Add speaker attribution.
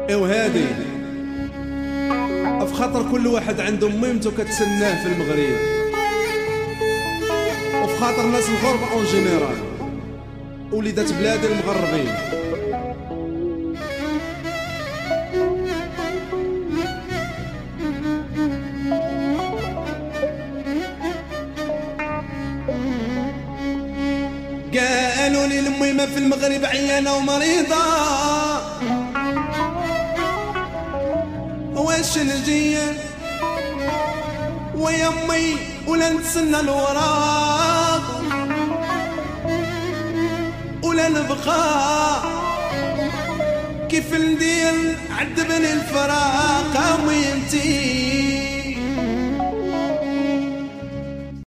Speaker 1: وهادي افخاطر كل واحد عنده ميمته كتسناه في المغرب، وفي خاطر الناس الغرب اون جينيرال وليدات بلادي المغربين. قالوا لي الميمه في المغرب عيانه ومريضه، واش نجي ويا امي ولا نتسنى الوراق ولا نبقى كيف ندير عذبني الفراق. ميمتي